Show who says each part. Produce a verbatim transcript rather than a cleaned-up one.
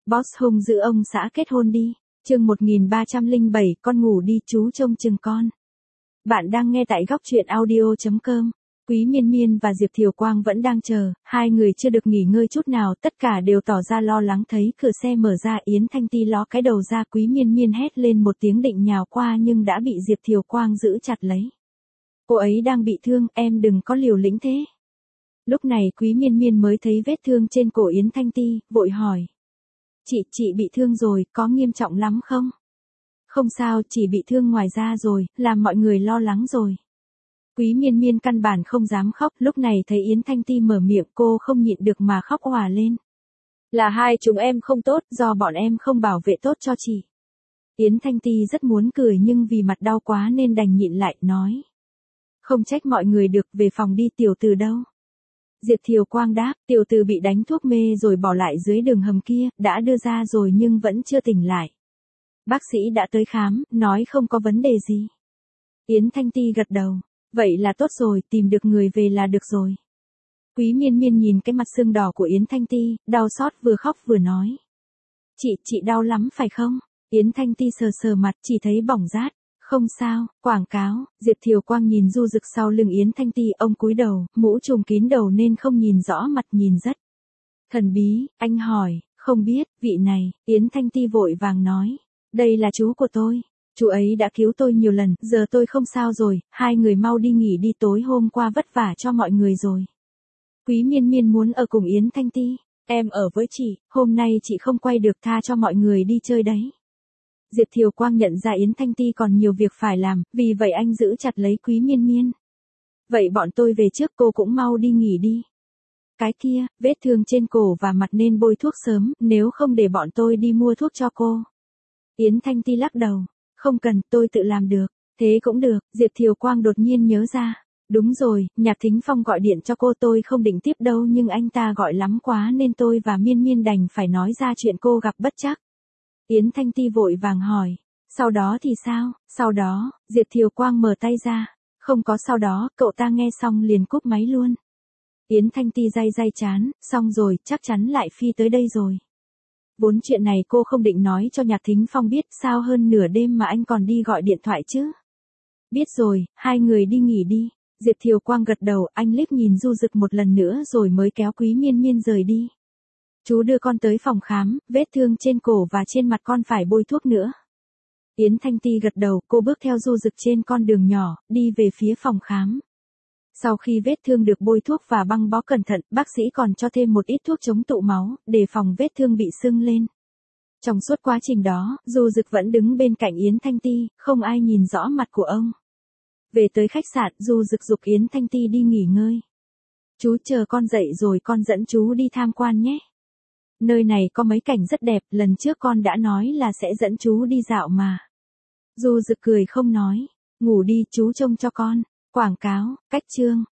Speaker 1: Boss hung giữ ông xã kết hôn đi. Chương một nghìn ba trăm lẻ bảy, con ngủ đi chú trông chừng con. Bạn đang nghe tại góc truyện audio chấm com. Quý Miên Miên và Diệp Thiều Quang vẫn đang chờ, hai người chưa được nghỉ ngơi chút nào, tất cả đều tỏ ra lo lắng. Thấy cửa xe mở ra, Yến Thanh Ti ló cái đầu ra, Quý Miên Miên hét lên một tiếng định nhào qua nhưng đã bị Diệp Thiều Quang giữ chặt lấy. Cô ấy đang bị thương, em đừng có liều lĩnh thế. Lúc này Quý Miên Miên mới thấy vết thương trên cổ Yến Thanh Ti, vội hỏi. Chị, chị bị thương rồi, có nghiêm trọng lắm không? Không sao, chỉ bị thương ngoài da rồi, làm mọi người lo lắng rồi. Quý Miên Miên căn bản không dám khóc, lúc này thấy Yến Thanh Ti mở miệng, cô không nhịn được mà khóc òa lên. Là hai chúng em không tốt, do bọn em không bảo vệ tốt cho chị. Yến Thanh Ti rất muốn cười nhưng vì mặt đau quá nên đành nhịn lại, nói. Không trách mọi người được, về phòng đi. Tiểu Từ đâu? Diệp Thiều Quang đáp, tiểu Từ bị đánh thuốc mê rồi bỏ lại dưới đường hầm kia, đã đưa ra rồi nhưng vẫn chưa tỉnh lại. Bác sĩ đã tới khám, nói không có vấn đề gì. Yến Thanh Ti gật đầu, vậy là tốt rồi, tìm được người về là được rồi. Quý Miên Miên nhìn cái mặt sưng đỏ của Yến Thanh Ti, đau xót vừa khóc vừa nói. Chị, chị đau lắm phải không? Yến Thanh Ti sờ sờ mặt, chỉ thấy bỏng rát. Không sao, quảng cáo. Diệp Thiều Quang nhìn du rực sau lưng Yến Thanh Ti, ông cúi đầu, mũ trùm kín đầu nên không nhìn rõ mặt, nhìn rất thần bí. Anh hỏi, không biết, vị này. Yến Thanh Ti vội vàng nói, đây là chú của tôi. Chú ấy đã cứu tôi nhiều lần, giờ tôi không sao rồi, hai người mau đi nghỉ đi, tối hôm qua vất vả cho mọi người rồi. Quý Miên Miên muốn ở cùng Yến Thanh Ti. Em ở với chị, hôm nay chị không quay được, tha cho mọi người đi chơi đấy. Diệp Thiều Quang nhận ra Yến Thanh Ti còn nhiều việc phải làm, vì vậy anh giữ chặt lấy Quý Miên Miên. Vậy bọn tôi về trước, cô cũng mau đi nghỉ đi. Cái kia, vết thương trên cổ và mặt nên bôi thuốc sớm, nếu không để bọn tôi đi mua thuốc cho cô. Yến Thanh Ti lắc đầu, không cần, tôi tự làm được. Thế cũng được. Diệp Thiều Quang đột nhiên nhớ ra. Đúng rồi, Nhạc Thính Phong gọi điện cho cô, tôi không định tiếp đâu nhưng anh ta gọi lắm quá nên tôi và Miên Miên đành phải nói ra chuyện cô gặp bất trắc. Yến Thanh Ti vội vàng hỏi, sau đó thì sao? Sau đó, Diệp Thiều Quang mở tay ra, không có sau đó, cậu ta nghe xong liền cúp máy luôn. Yến Thanh Ti day day chán, xong rồi, chắc chắn lại phi tới đây rồi. Vốn chuyện này cô không định nói cho Nhạc Thính Phong biết, sao hơn nửa đêm mà anh còn đi gọi điện thoại chứ? Biết rồi, hai người đi nghỉ đi. Diệp Thiều Quang gật đầu, anh liếc nhìn du rực một lần nữa rồi mới kéo Quý Miên Miên rời đi. Chú đưa con tới phòng khám, vết thương trên cổ và trên mặt con phải bôi thuốc nữa. Yến Thanh Ti gật đầu, cô bước theo du rực trên con đường nhỏ, đi về phía phòng khám. Sau khi vết thương được bôi thuốc và băng bó cẩn thận, bác sĩ còn cho thêm một ít thuốc chống tụ máu, để phòng vết thương bị sưng lên. Trong suốt quá trình đó, du rực vẫn đứng bên cạnh Yến Thanh Ti, không ai nhìn rõ mặt của ông. Về tới khách sạn, du rực giục Yến Thanh Ti đi nghỉ ngơi. Chú chờ con dậy rồi con dẫn chú đi tham quan nhé. Nơi này có mấy cảnh rất đẹp, lần trước con đã nói là sẽ dẫn chú đi dạo mà. Du rực cười không nói, ngủ đi, chú trông cho con. Quảng cáo, cách chương.